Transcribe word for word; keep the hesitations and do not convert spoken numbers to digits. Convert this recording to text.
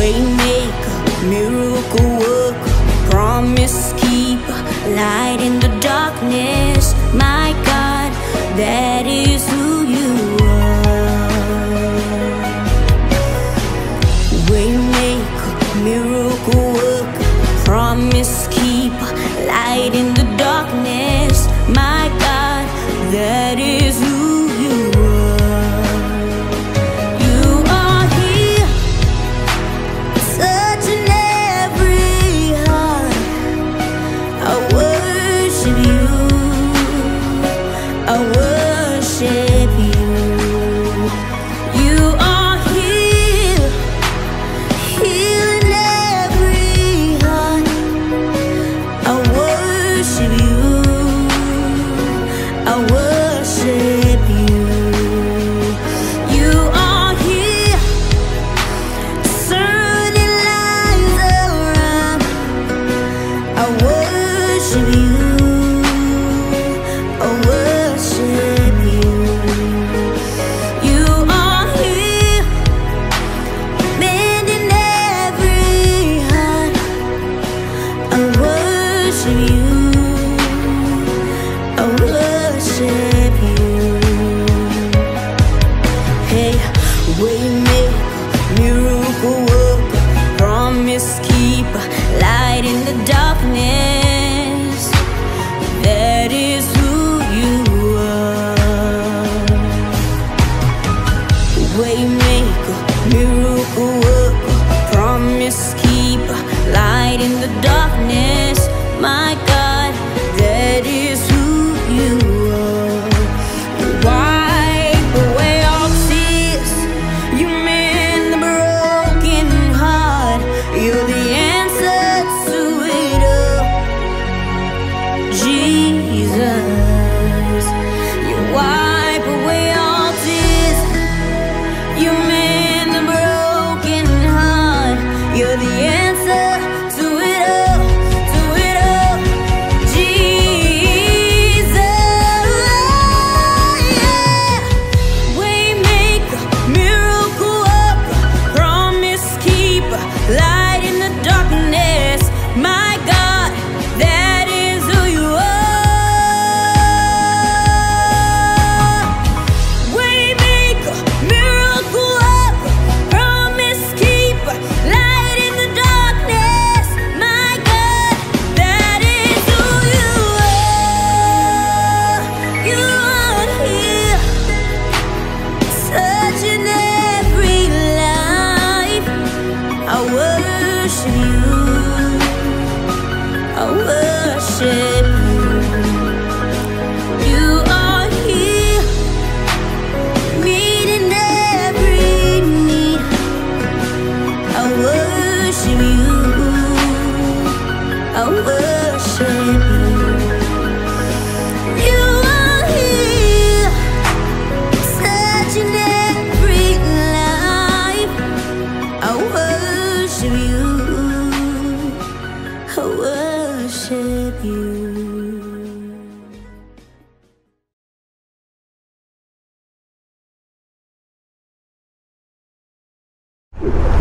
Waymaker, miracle worker, promise keeper, light in the darkness. My God, that is who you are. Waymaker, miracle worker, promise keeper, light in the darkness. My God, that is who you are. You are here, touching every heart. I worship you, I worship you. You are here, healing every heart. I worship you, I worship you. You are here, turning lives around. I worship you, I worship you. You are here, mending every heart. I worship you, I worship you. Hey, waymaker, miracle worker, promise keeper, light in the darkness. That is who you are. Waymaker, miracle worker, promise keeper, light in the darkness. My God, that is who you are. Wipe away all tears, you mend the broken heart. You're the answer to it all, Jesus. You wipe away all tears, you mend the broken heart. You're the answer to it all, to it all, Jesus. Yeah. Waymaker, miracle worker, promise keeper, light in the darkness. My God, that is who you are. Waymaker, miracle worker, promise keeper, light in the darkness. My God, that is who you are. You are here, touching every life. I worship you, I worship you. You are here, meeting every need. I worship you, I worship you. You are here, touching every life. I worship you, I worship you. You